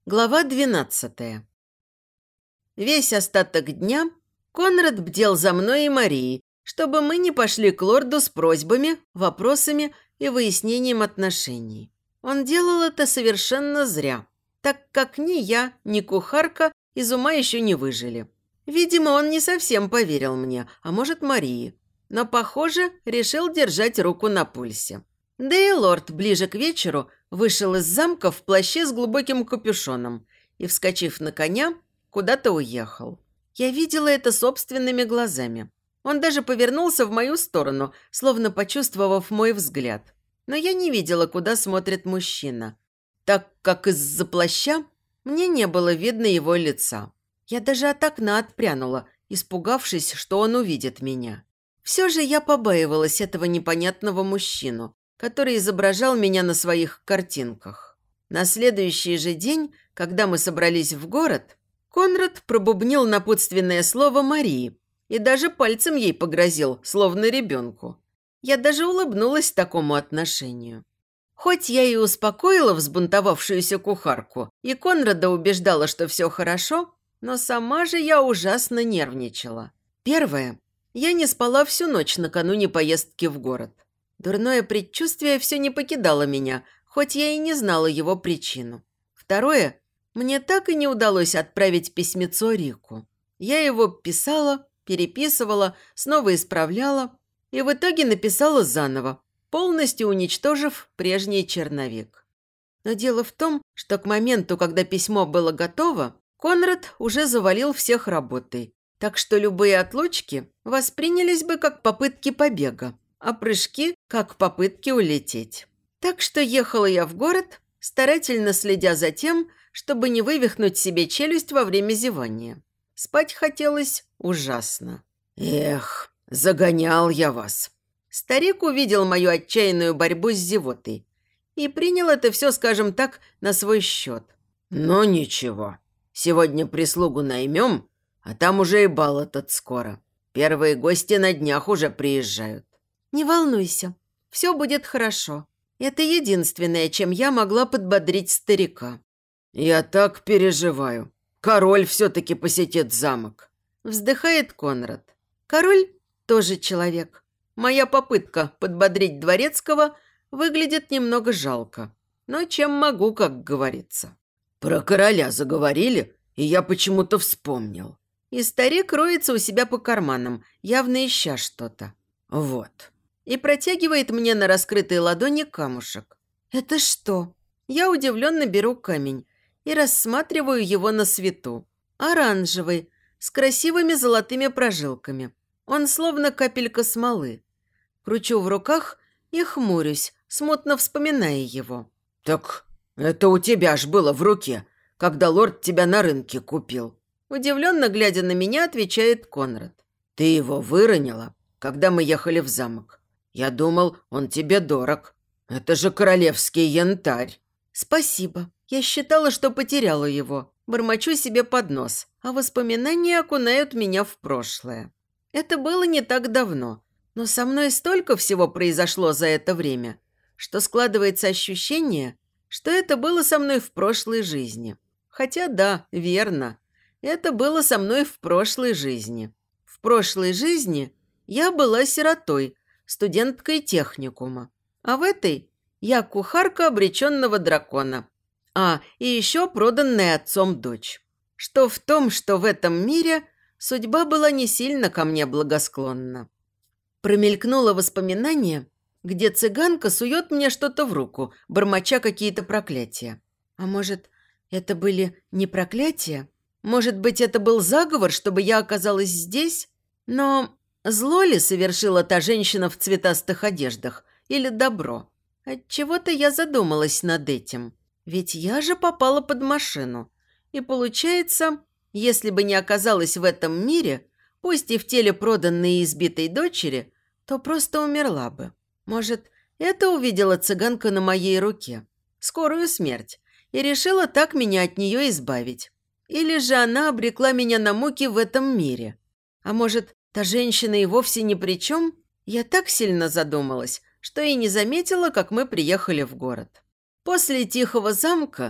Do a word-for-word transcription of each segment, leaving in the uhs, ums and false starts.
Глава двенадцатая. Весь остаток дня Конрад бдел за мной и Марией, чтобы мы не пошли к лорду с просьбами, вопросами и выяснением отношений. Он делал это совершенно зря, так как ни я, ни кухарка из ума еще не выжили. Видимо, он не совсем поверил мне, а может, Марии, но, похоже, решил держать руку на пульсе. Да и лорд ближе к вечеру вышел из замка в плаще с глубоким капюшоном и, вскочив на коня, куда-то уехал. Я видела это собственными глазами. Он даже повернулся в мою сторону, словно почувствовав мой взгляд. Но я не видела, куда смотрит мужчина, так как из-за плаща мне не было видно его лица. Я даже от окна отпрянула, испугавшись, что он увидит меня. Все же я побаивалась этого непонятного мужчину, который изображал меня на своих картинках. На следующий же день, когда мы собрались в город, Конрад пробубнил напутственное слово Марии и даже пальцем ей погрозил, словно ребенку. Я даже улыбнулась такому отношению. Хоть я и успокоила взбунтовавшуюся кухарку, и Конрада убеждала, что все хорошо, но сама же я ужасно нервничала. Первое. Я не спала всю ночь накануне поездки в город. Дурное предчувствие все не покидало меня, хоть я и не знала его причину. Второе. Мне так и не удалось отправить письмецо Рику. Я его писала, переписывала, снова исправляла и в итоге написала заново, полностью уничтожив прежний черновик. Но дело в том, что к моменту, когда письмо было готово, Конрад уже завалил всех работой, так что любые отлучки воспринялись бы как попытки побега, а прыжки – как попытки улететь. Так что ехала я в город, старательно следя за тем, чтобы не вывихнуть себе челюсть во время зевания. Спать хотелось ужасно. Эх, загонял я вас. Старик увидел мою отчаянную борьбу с зевотой и принял это все, скажем так, на свой счет. Но ничего, сегодня прислугу наймем, а там уже и бал этот скоро. Первые гости на днях уже приезжают. «Не волнуйся, все будет хорошо. Это единственное, чем я могла подбодрить старика». «Я так переживаю. Король все-таки посетит замок», – вздыхает Конрад. «Король тоже человек. Моя попытка подбодрить дворецкого выглядит немного жалко. Но чем могу, как говорится». «Про короля заговорили, и я почему-то вспомнил». И старик роется у себя по карманам, явно ища что-то. «Вот». И протягивает мне на раскрытой ладони камушек. «Это что?» Я удивленно беру камень и рассматриваю его на свету. Оранжевый, с красивыми золотыми прожилками. Он словно капелька смолы. Кручу в руках и хмурюсь, смутно вспоминая его. «Так это у тебя ж было в руке, когда лорд тебя на рынке купил». Удивленно глядя на меня, отвечает Конрад. «Ты его выронила, когда мы ехали в замок. Я думал, он тебе дорог. Это же королевский янтарь». «Спасибо. Я считала, что потеряла его. Бормочу себе под нос, а воспоминания окунают меня в прошлое. Это было не так давно, но со мной столько всего произошло за это время, что складывается ощущение, что это было со мной в прошлой жизни. Хотя да, верно, это было со мной в прошлой жизни. В прошлой жизни я была сиротой, студенткой техникума. А в этой я кухарка обреченного дракона. А, и еще проданная отцом дочь. Что в том, что в этом мире судьба была не сильно ко мне благосклонна. Промелькнуло воспоминание, где цыганка сует мне что-то в руку, бормоча какие-то проклятия. А может, это были не проклятия? Может быть, это был заговор, чтобы я оказалась здесь? Но зло ли совершила та женщина в цветастых одеждах? Или добро? Отчего-то я задумалась над этим. Ведь я же попала под машину. И получается, если бы не оказалась в этом мире, пусть и в теле проданной и избитой дочери, то просто умерла бы. Может, это увидела цыганка на моей руке? Скорую смерть. И решила так меня от нее избавить. Или же она обрекла меня на муки в этом мире? А может, та женщина и вовсе ни при чем? Я так сильно задумалась, что и не заметила, как мы приехали в город. После тихого замка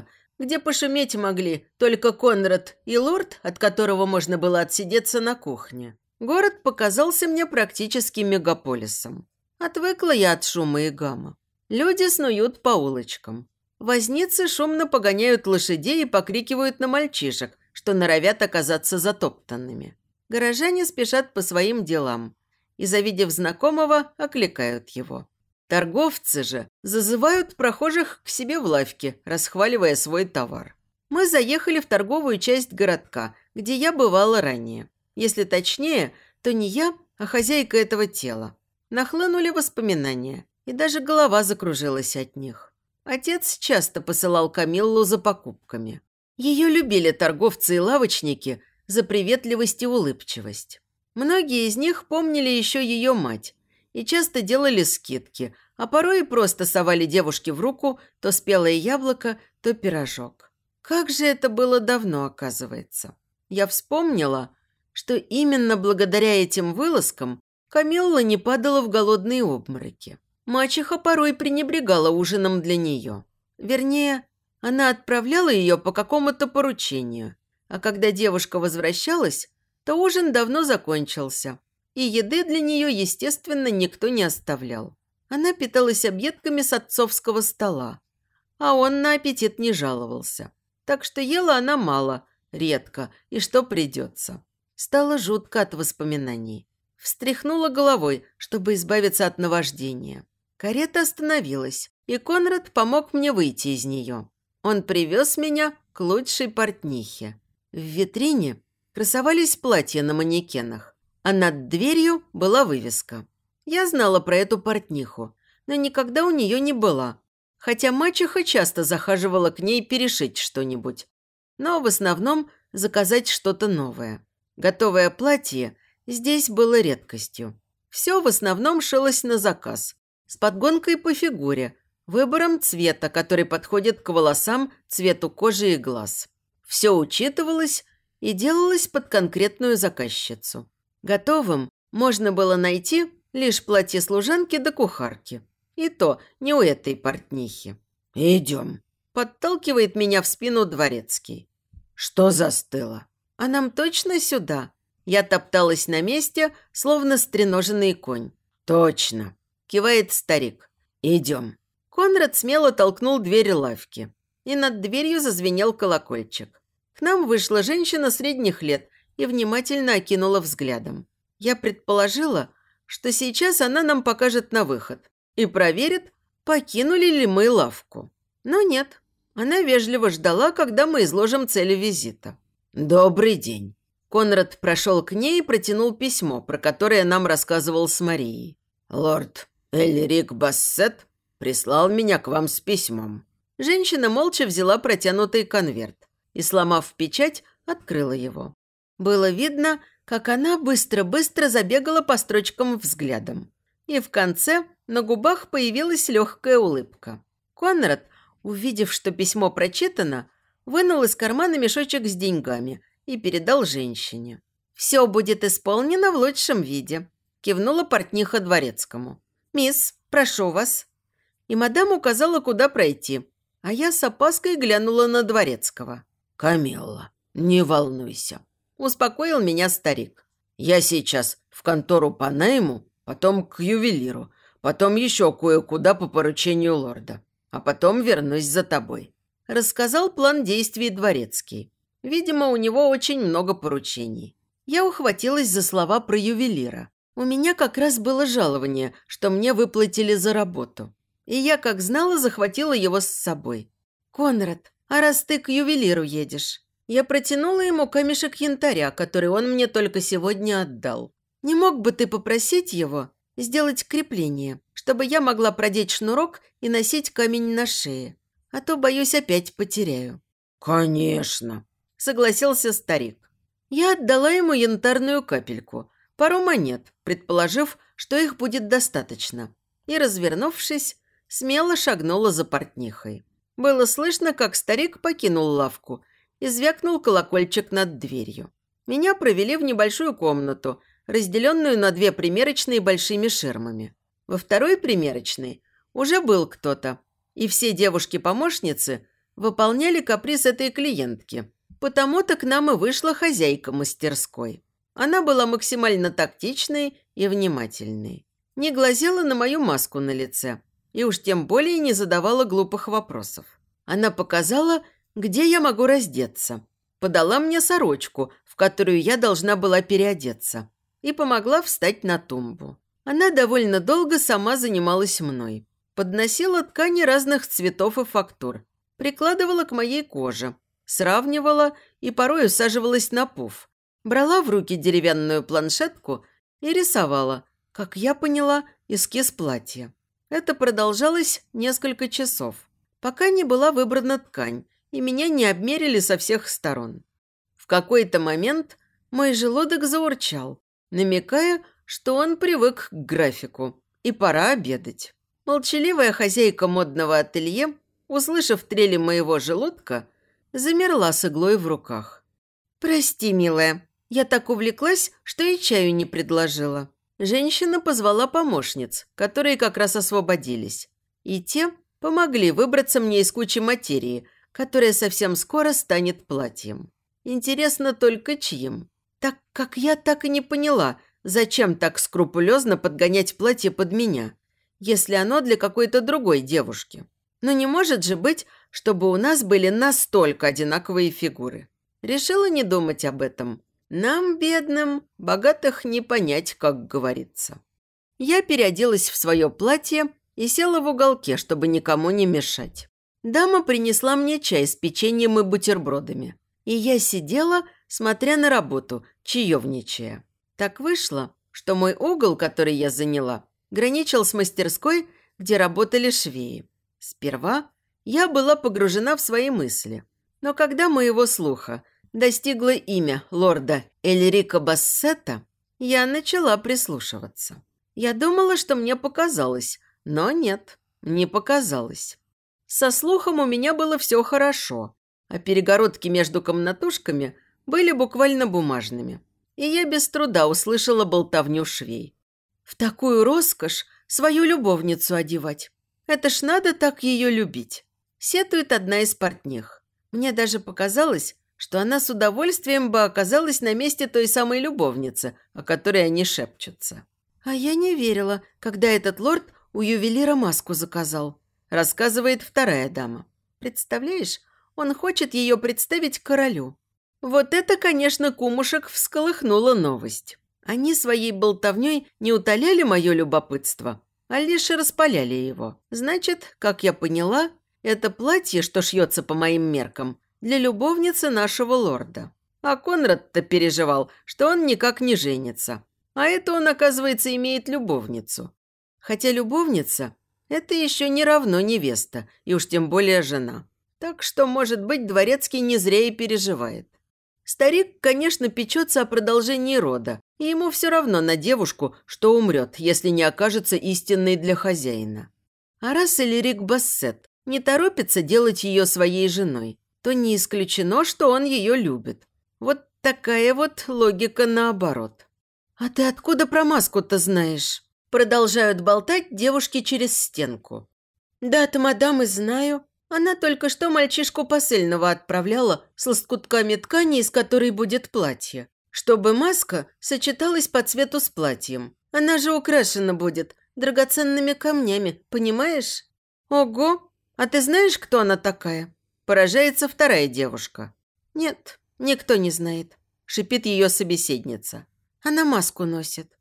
где пошуметь могли только Конрад и лорд, от которого можно было отсидеться на кухне. Город показался мне практически мегаполисом. Отвыкла я от шума и гамма. Люди снуют по улочкам. Возницы шумно погоняют лошадей и покрикивают на мальчишек, что норовят оказаться затоптанными. Горожане спешат по своим делам и, завидев знакомого, окликают его. Торговцы же зазывают прохожих к себе в лавки, расхваливая свой товар. Мы заехали в торговую часть городка, где я бывала ранее. Если точнее, то не я, а хозяйка этого тела. Нахлынули воспоминания, и даже голова закружилась от них. Отец часто посылал Камиллу за покупками. Ее любили торговцы и лавочники за приветливость и улыбчивость. Многие из них помнили еще ее мать и часто делали скидки, а порой и просто совали девушке в руку то спелое яблоко, то пирожок. Как же это было давно, оказывается. Я вспомнила, что именно благодаря этим вылазкам Камилла не падала в голодные обмороки. Мачеха порой пренебрегала ужином для нее. Вернее, она отправляла ее по какому-то поручению, а когда девушка возвращалась, то ужин давно закончился, и еды для нее, естественно, никто не оставлял. Она питалась объедками с отцовского стола, а он на аппетит не жаловался. Так что ела она мало, редко, и что придется. Стало жутко от воспоминаний. Встряхнула головой, чтобы избавиться от наваждения. Карета остановилась, и Конрад помог мне выйти из нее. Он привез меня к лучшей портнихе. В витрине красовались платья на манекенах, а над дверью была вывеска. Я знала про эту портниху, но никогда у нее не была, хотя мачеха часто захаживала к ней перешить что-нибудь, но в основном заказать что-то новое. Готовое платье здесь было редкостью. Все в основном шилось на заказ, с подгонкой по фигуре, выбором цвета, который подходит к волосам, цвету кожи и глаз. Все учитывалось и делалось под конкретную заказчицу. Готовым можно было найти лишь платье служанки да кухарки. И то не у этой портнихи. «Идем», – подталкивает меня в спину дворецкий. «Что застыло?» «А нам точно сюда?» Я топталась на месте, словно стреноженный конь. «Точно», – кивает старик. «Идем». Конрад смело толкнул дверь лавки, и над дверью зазвенел колокольчик. К нам вышла женщина средних лет и внимательно окинула взглядом. Я предположила, что сейчас она нам покажет на выход и проверит, покинули ли мы лавку. Но нет, она вежливо ждала, когда мы изложим цели визита. «Добрый день». Конрад прошел к ней и протянул письмо, про которое нам рассказывал с Марией. «Лорд Эльрик Бассет прислал меня к вам с письмом». Женщина молча взяла протянутый конверт и, сломав печать, открыла его. Было видно, как она быстро-быстро забегала по строчкам взглядом. И в конце на губах появилась легкая улыбка. Конрад, увидев, что письмо прочитано, вынул из кармана мешочек с деньгами и передал женщине. «Все будет исполнено в лучшем виде», – кивнула портниха дворецкому. «Мисс, прошу вас». И мадам указала, куда пройти, а я с опаской глянула на дворецкого. «Камилла, не волнуйся», – успокоил меня старик. «Я сейчас в контору по найму, потом к ювелиру, потом еще кое-куда по поручению лорда, а потом вернусь за тобой». Рассказал план действий дворецкий. Видимо, у него очень много поручений. Я ухватилась за слова про ювелира. У меня как раз было жалование, что мне выплатили за работу. И я, как знала, захватила его с собой. «Конрад, а раз ты к ювелиру едешь?» Я протянула ему камешек янтаря, который он мне только сегодня отдал. «Не мог бы ты попросить его сделать крепление, чтобы я могла продеть шнурок и носить камень на шее? А то, боюсь, опять потеряю». «Конечно», – согласился старик. Я отдала ему янтарную капельку, пару монет, предположив, что их будет достаточно, и, развернувшись, смело шагнула за портнихой. Было слышно, как старик покинул лавку и звякнул колокольчик над дверью. Меня провели в небольшую комнату, разделенную на две примерочные большими ширмами. Во второй примерочной уже был кто-то, и все девушки-помощницы выполняли каприз этой клиентки. Потому-то к нам и вышла хозяйка мастерской. Она была максимально тактичной и внимательной. Не глазела на мою маску на лице и уж тем более не задавала глупых вопросов. Она показала, где я могу раздеться. Подала мне сорочку, в которую я должна была переодеться, и помогла встать на тумбу. Она довольно долго сама занималась мной. Подносила ткани разных цветов и фактур, прикладывала к моей коже, сравнивала и порой усаживалась на пуф, брала в руки деревянную планшетку и рисовала, как я поняла, эскиз платья. Это продолжалось несколько часов, пока не была выбрана ткань, и меня не обмерили со всех сторон. В какой-то момент мой желудок заурчал, намекая, что он привык к графику, и пора обедать. Молчаливая хозяйка модного ателье, услышав трели моего желудка, замерла с иглой в руках. «Прости, милая, я так увлеклась, что и чаю не предложила». Женщина позвала помощниц, которые как раз освободились. И те помогли выбраться мне из кучи материи, которая совсем скоро станет платьем. Интересно только чьим. Так как я так и не поняла, зачем так скрупулезно подгонять платье под меня, если оно для какой-то другой девушки. Но не может же быть, чтобы у нас были настолько одинаковые фигуры. Решила не думать об этом. Нам, бедным, богатых не понять, как говорится. Я переоделась в свое платье и села в уголке, чтобы никому не мешать. Дама принесла мне чай с печеньем и бутербродами. И я сидела, смотря на работу, чаевничая. Так вышло, что мой угол, который я заняла, граничил с мастерской, где работали швеи. Сперва я была погружена в свои мысли. Но когда моего слуха достигло имя лорда Эльрико Бассета, я начала прислушиваться. Я думала, что мне показалось, но нет, не показалось. Со слухом у меня было все хорошо, а перегородки между комнатушками были буквально бумажными. И я без труда услышала болтовню швей. В такую роскошь свою любовницу одевать. Это ж надо так ее любить. Сетует одна из портних. Мне даже показалось, что она с удовольствием бы оказалась на месте той самой любовницы, о которой они шепчутся. А я не верила, когда этот лорд у ювелира маску заказал, рассказывает вторая дама. Представляешь, он хочет ее представить королю. Вот это, конечно, кумушек всколыхнула новость. Они своей болтовней не утоляли мое любопытство, а лишь распаляли его. Значит, как я поняла, это платье, что шьется по моим меркам, для любовницы нашего лорда. А Конрад-то переживал, что он никак не женится. А это он, оказывается, имеет любовницу. Хотя любовница – это еще не равно невеста, и уж тем более жена. Так что, может быть, дворецкий не зря и переживает. Старик, конечно, печется о продолжении рода, и ему все равно на девушку, что умрет, если не окажется истинной для хозяина. А раз Эльрик Бассет не торопится делать ее своей женой, то не исключено, что он ее любит. Вот такая вот логика наоборот. «А ты откуда про маску-то знаешь?» Продолжают болтать девушки через стенку. «Да-то, мадам, и знаю. Она только что мальчишку посыльного отправляла с лоскутками ткани, из которой будет платье, чтобы маска сочеталась по цвету с платьем. Она же украшена будет драгоценными камнями, понимаешь?» «Ого! А ты знаешь, кто она такая?» Поражается вторая девушка. «Нет, никто не знает», – шипит ее собеседница. «Она маску носит».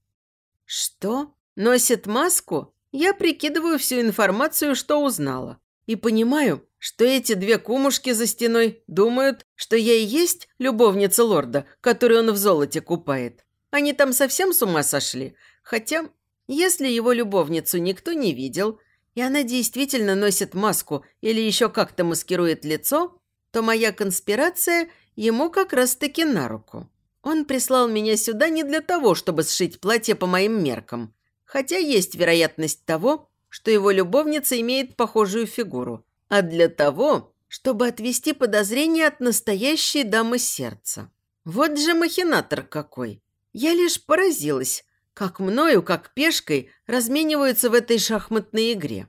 «Что? Носит маску?» Я прикидываю всю информацию, что узнала. И понимаю, что эти две кумушки за стеной думают, что я и есть любовница лорда, которую он в золоте купает. Они там совсем с ума сошли. Хотя, если его любовницу никто не видел, и она действительно носит маску или еще как-то маскирует лицо, то моя конспирация ему как раз-таки на руку. Он прислал меня сюда не для того, чтобы сшить платье по моим меркам, хотя есть вероятность того, что его любовница имеет похожую фигуру, а для того, чтобы отвести подозрения от настоящей дамы сердца. Вот же махинатор какой! Я лишь поразилась, как мною, как пешкой, размениваются в этой шахматной игре.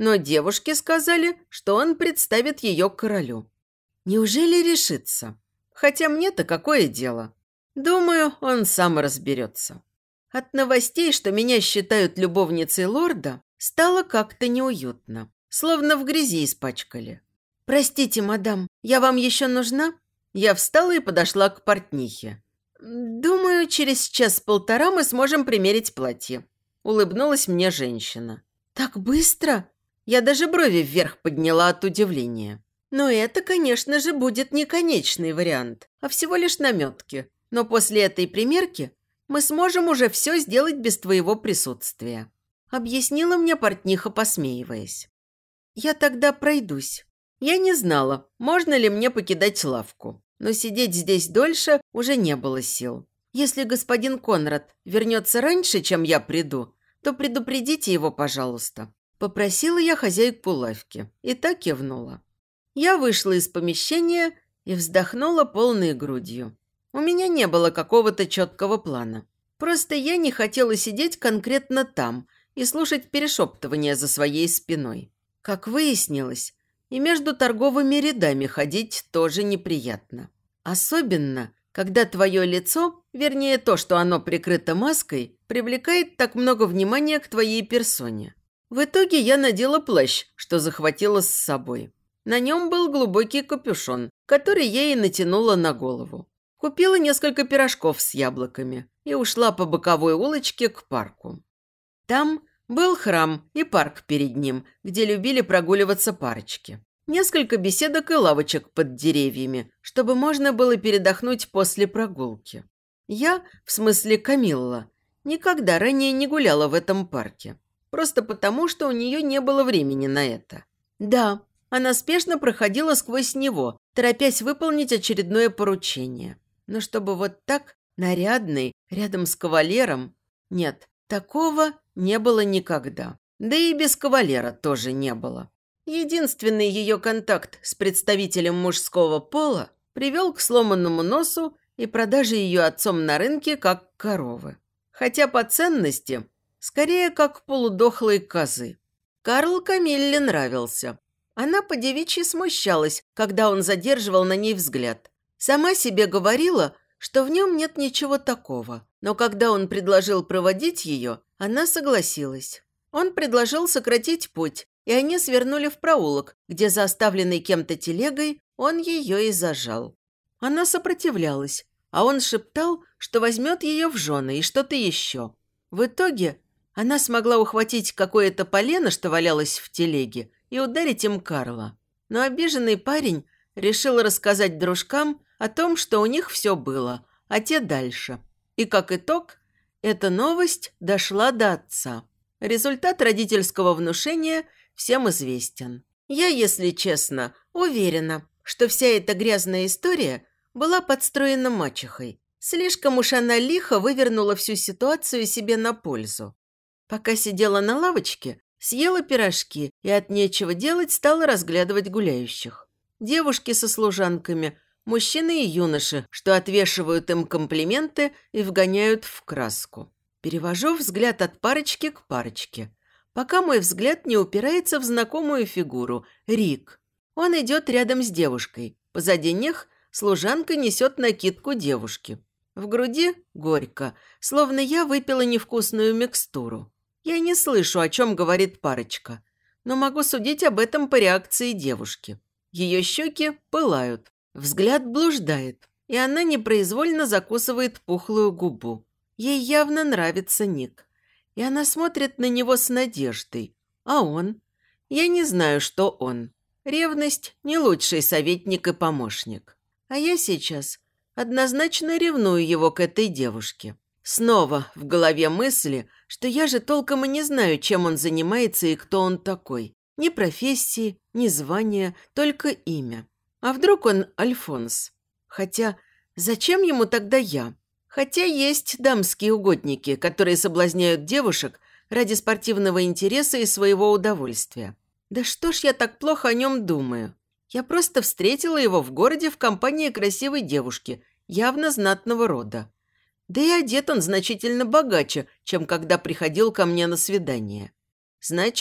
но девушки сказали, что он представит ее королю. Неужели решится? Хотя мне-то какое дело? Думаю, он сам разберется. От новостей, что меня считают любовницей лорда, стало как-то неуютно, словно в грязи испачкали. «Простите, мадам, я вам еще нужна?» Я встала и подошла к портнихе. «Думаю, через час-полтора мы сможем примерить платье», – улыбнулась мне женщина. «Так быстро?» Я даже брови вверх подняла от удивления. Но это, конечно же, будет не конечный вариант, а всего лишь наметки. Но после этой примерки мы сможем уже все сделать без твоего присутствия», – объяснила мне портниха, посмеиваясь. «Я тогда пройдусь». Я не знала, можно ли мне покидать лавку, но сидеть здесь дольше уже не было сил. Если господин Конрад вернется раньше, чем я приду, то предупредите его, пожалуйста. Попросила я хозяйку лавки и так кивнула. Я вышла из помещения и вздохнула полной грудью. У меня не было какого-то четкого плана. Просто я не хотела сидеть конкретно там и слушать перешептывания за своей спиной. Как выяснилось, и между торговыми рядами ходить тоже неприятно. Особенно, когда твое лицо, вернее то, что оно прикрыто маской, привлекает так много внимания к твоей персоне. В итоге я надела плащ, что захватила с собой. На нем был глубокий капюшон, который я и натянула на голову. Купила несколько пирожков с яблоками и ушла по боковой улочке к парку. Там был храм и парк перед ним, где любили прогуливаться парочки. Несколько беседок и лавочек под деревьями, чтобы можно было передохнуть после прогулки. Я, в смысле Камилла, никогда ранее не гуляла в этом парке. Просто потому, что у нее не было времени на это. Да, она спешно проходила сквозь него, торопясь выполнить очередное поручение. Но чтобы вот так, нарядной, рядом с кавалером, нет, такого не было никогда. Да и без кавалера тоже не было. Единственный ее контакт с представителем мужского пола привел к сломанному носу и продаже ее отцом на рынке как коровы. Хотя по ценности, скорее как полудохлые козы. Карл Камилле нравился. Она по-девичьи смущалась, когда он задерживал на ней взгляд. Сама себе говорила, что в нем нет ничего такого. Но когда он предложил проводить ее, она согласилась. Он предложил сократить путь, и они свернули в проулок, где за оставленной кем-то телегой он ее и зажал. Она сопротивлялась, а он шептал, что возьмет ее в жены и что-то еще. В итоге она смогла ухватить какое-то полено, что валялось в телеге, и ударить им Карла. Но обиженный парень решил рассказать дружкам о том, что у них все было, а те дальше. И как итог, эта новость дошла до отца. Результат родительского внушения всем известен. Я, если честно, уверена, что вся эта грязная история была подстроена мачехой. Слишком уж она лихо вывернула всю ситуацию себе на пользу. Пока сидела на лавочке, съела пирожки и от нечего делать стала разглядывать гуляющих. Девушки со служанками, мужчины и юноши, что отвешивают им комплименты и вгоняют в краску. Перевожу взгляд от парочки к парочке, пока мой взгляд не упирается в знакомую фигуру – Рик. Он идет рядом с девушкой. Позади них служанка несет накидку девушки. В груди горько, словно я выпила невкусную микстуру. Я не слышу, о чем говорит парочка, но могу судить об этом по реакции девушки. Ее щеки пылают, взгляд блуждает, и она непроизвольно закусывает пухлую губу. Ей явно нравится Ник, и она смотрит на него с надеждой. А он? Я не знаю, что он. Ревность – не лучший советник и помощник. А я сейчас однозначно ревную его к этой девушке. Снова в голове мысли, что я же толком и не знаю, чем он занимается и кто он такой. Ни профессии, ни звания, только имя. А вдруг он Альфонс? Хотя зачем ему тогда я? Хотя есть дамские угодники, которые соблазняют девушек ради спортивного интереса и своего удовольствия. Да что ж я так плохо о нем думаю? Я просто встретила его в городе в компании красивой девушки, явно знатного рода. Да и одет он значительно богаче, чем когда приходил ко мне на свидание. Значит,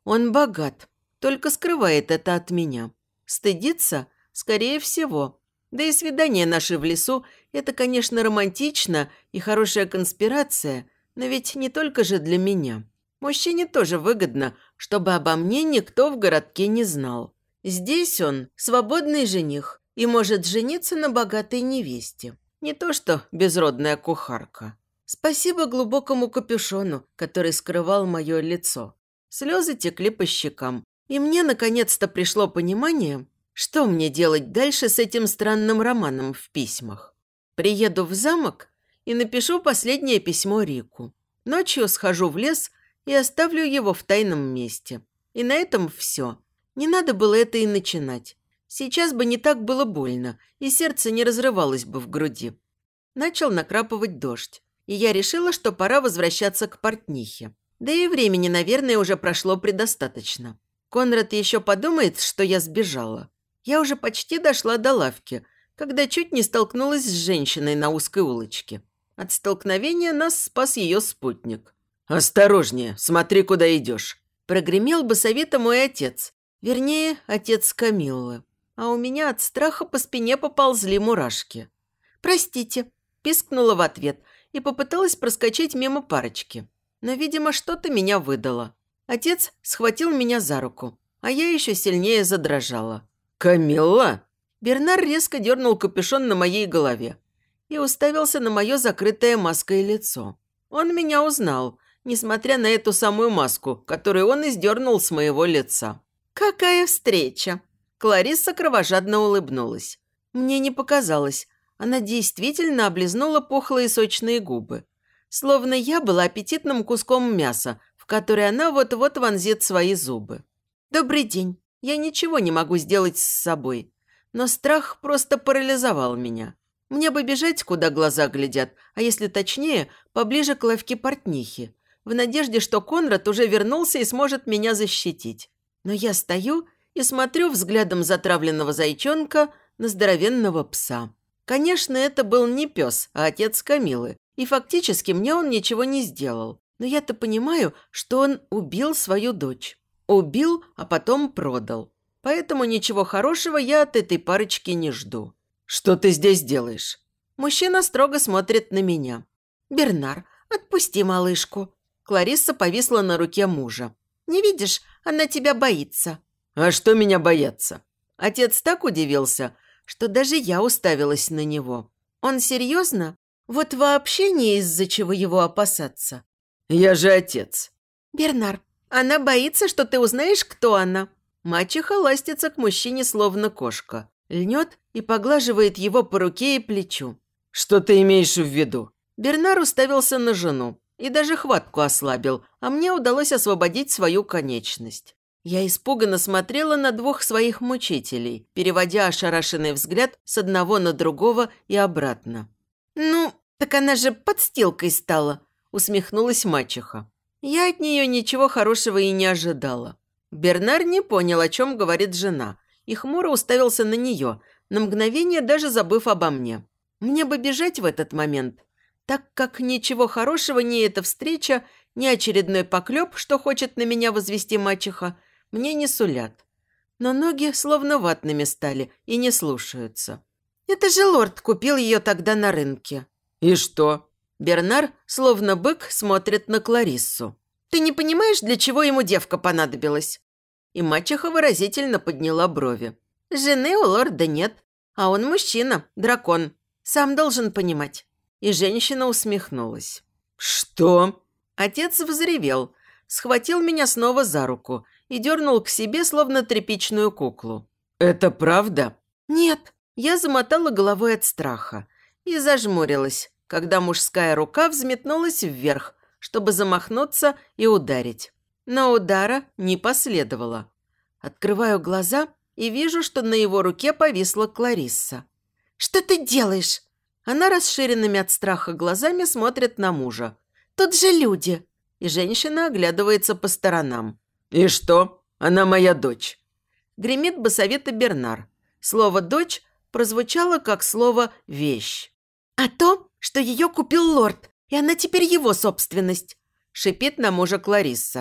Он богат, только скрывает это от меня. Стыдится? Скорее всего. Да и свидание наше в лесу – это, конечно, романтично и хорошая конспирация, но ведь не только же для меня. Мужчине тоже выгодно, чтобы обо мне никто в городке не знал. Здесь он свободный жених и может жениться на богатой невесте. Не то что безродная кухарка. Спасибо глубокому капюшону, который скрывал мое лицо. Слезы текли по щекам. И мне наконец-то пришло понимание, что мне делать дальше с этим странным романом в письмах. Приеду в замок и напишу последнее письмо Рику. Ночью схожу в лес и оставлю его в тайном месте. И на этом все. Не надо было это и начинать. Сейчас бы не так было больно, и сердце не разрывалось бы в груди. Начал накрапывать дождь, и я решила, что пора возвращаться к портнихе. Да и времени, наверное, уже прошло предостаточно. Конрад еще подумает, что я сбежала. Я уже почти дошла до лавки, когда чуть не столкнулась с женщиной на узкой улочке. От столкновения нас спас ее спутник. «Осторожнее, смотри, куда идешь», – прогремел бы совета мой отец. Вернее, отец Камиллы. А у меня от страха по спине поползли мурашки. «Простите», – пискнула в ответ и попыталась проскочить мимо парочки. Но, видимо, что-то меня выдало. Отец схватил меня за руку, а я еще сильнее задрожала. «Камилла!» Бернар резко дернул капюшон на моей голове и уставился на мое закрытое маской лицо. Он меня узнал, несмотря на эту самую маску, которую он издернул с моего лица. «Какая встреча!» Кларисса кровожадно улыбнулась. Мне не показалось. Она действительно облизнула пухлые сочные губы. Словно я была аппетитным куском мяса, в который она вот-вот вонзит свои зубы. «Добрый день. Я ничего не могу сделать с собой. Но страх просто парализовал меня. Мне бы бежать, куда глаза глядят, а если точнее, поближе к лавке портнихи, в надежде, что Конрад уже вернулся и сможет меня защитить. Но я стою и смотрю взглядом затравленного зайчонка на здоровенного пса. Конечно, это был не пес, а отец Камилы, и фактически мне он ничего не сделал. Но я-то понимаю, что он убил свою дочь. Убил, а потом продал. Поэтому ничего хорошего я от этой парочки не жду. «Что ты здесь делаешь?» Мужчина строго смотрит на меня. «Бернар, отпусти малышку». Кларисса повисла на руке мужа. «Не видишь, она тебя боится». «А что меня бояться?» Отец так удивился, что даже я уставилась на него. «Он серьезно? Вот вообще не из-за чего его опасаться». «Я же отец». «Бернар, она боится, что ты узнаешь, кто она». Мачеха ластится к мужчине, словно кошка. Льнет и поглаживает его по руке и плечу. «Что ты имеешь в виду?» Бернар уставился на жену и даже хватку ослабил, а мне удалось освободить свою конечность. Я испуганно смотрела на двух своих мучителей, переводя ошарашенный взгляд с одного на другого и обратно. «Ну, так она же подстилкой стала», – усмехнулась мачеха. Я от нее ничего хорошего и не ожидала. Бернар не понял, о чем говорит жена, и хмуро уставился на нее, на мгновение даже забыв обо мне. Мне бы бежать в этот момент, так как ничего хорошего ни эта встреча, ни очередной поклеп, что хочет на меня возвести мачеха, мне не сулят. Но ноги словно ватными стали и не слушаются. Это же лорд купил ее тогда на рынке. «И что?» Бернар, словно бык, смотрит на Клариссу. «Ты не понимаешь, для чего ему девка понадобилась?» И мачеха выразительно подняла брови. «Жены у лорда нет, а он мужчина, дракон. Сам должен понимать». И женщина усмехнулась. «Что?» Отец взревел, схватил меня снова за руку и дернул к себе, словно тряпичную куклу. «Это правда?» «Нет». Я замотала головой от страха и зажмурилась, когда мужская рука взметнулась вверх, чтобы замахнуться и ударить. Но удара не последовало. Открываю глаза и вижу, что на его руке повисла Кларисса. «Что ты делаешь?» Она расширенными от страха глазами смотрит на мужа. «Тут же люди!» И женщина оглядывается по сторонам. «И что? Она моя дочь!» Гремит басовито Бернар. Слово «дочь» прозвучало как слово «вещь». «А то, что ее купил лорд, и она теперь его собственность», – шипит на мужа Кларисса.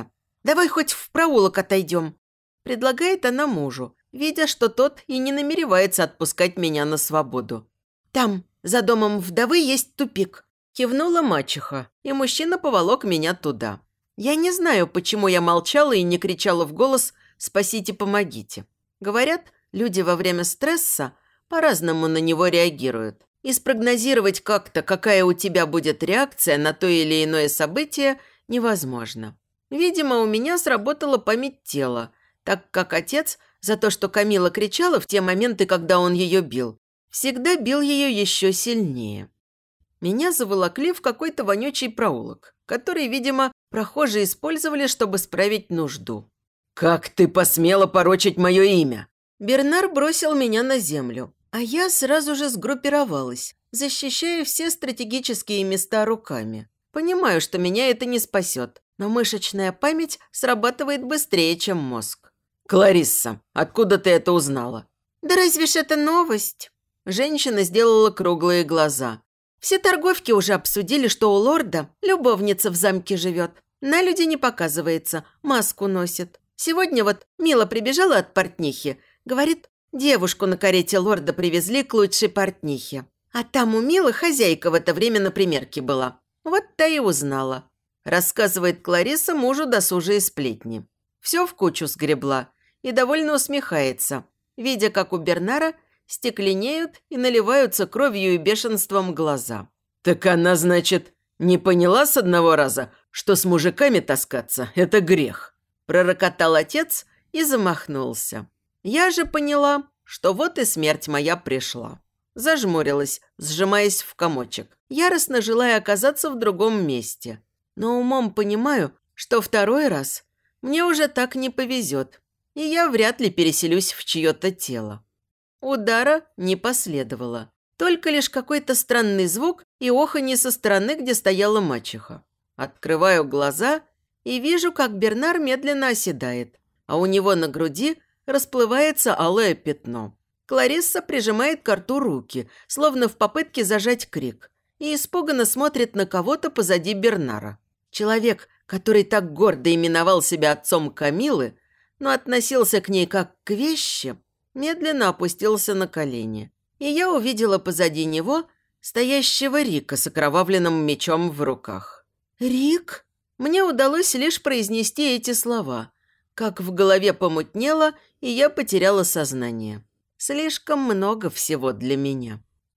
давай хоть в проулок отойдем», – предлагает она мужу, видя, что тот и не намеревается отпускать меня на свободу. «Там, за домом вдовы, есть тупик», – кивнула мачеха, и мужчина поволок меня туда. Я не знаю, почему я молчала и не кричала в голос «спасите, помогите». Говорят, люди во время стресса по-разному на него реагируют. И спрогнозировать как-то, какая у тебя будет реакция на то или иное событие, невозможно. Видимо, у меня сработала память тела, так как отец за то, что Камила кричала в те моменты, когда он ее бил, всегда бил ее еще сильнее. Меня заволокли в какой-то вонючий проулок, который, видимо, прохожие использовали, чтобы справить нужду. «Как ты посмела порочить мое имя?» Бернар бросил меня на землю, а я сразу же сгруппировалась, защищая все стратегические места руками. Понимаю, что меня это не спасет, но мышечная память срабатывает быстрее, чем мозг. «Кларисса, откуда ты это узнала?» «Да разве ж это новость?» Женщина сделала круглые глаза. «Все торговки уже обсудили, что у лорда любовница в замке живет. На люди не показывается, маску носит. Сегодня вот Мила прибежала от портнихи. Говорит, девушку на карете лорда привезли к лучшей портнихе. А там у Милы хозяйка в это время на примерке была. Вот та и узнала». Рассказывает Кларисса мужу досужие сплетни. Все в кучу сгребла и довольно усмехается, видя, как у Бернара стекленеют и наливаются кровью и бешенством глаза. «Так она, значит, не поняла с одного раза, что с мужиками таскаться – это грех?» Пророкотал отец и замахнулся. Я же поняла, что вот и смерть моя пришла. Зажмурилась, сжимаясь в комочек, яростно желая оказаться в другом месте. Но умом понимаю, что второй раз мне уже так не повезет, и я вряд ли переселюсь в чье-то тело. Удара не последовало, только лишь какой-то странный звук и оханье со стороны, где стояла мачеха. Открываю глаза и вижу, как Бернар медленно оседает, а у него на груди расплывается алое пятно. Кларисса прижимает к рту руки, словно в попытке зажать крик, и испуганно смотрит на кого-то позади Бернара. Человек, который так гордо именовал себя отцом Камилы, но относился к ней как к вещи, медленно опустился на колени. И я увидела позади него стоящего Рика с окровавленным мечом в руках. «Рик?» Мне удалось лишь произнести эти слова, как в голове помутнело, и я потеряла сознание. Слишком много всего для меня.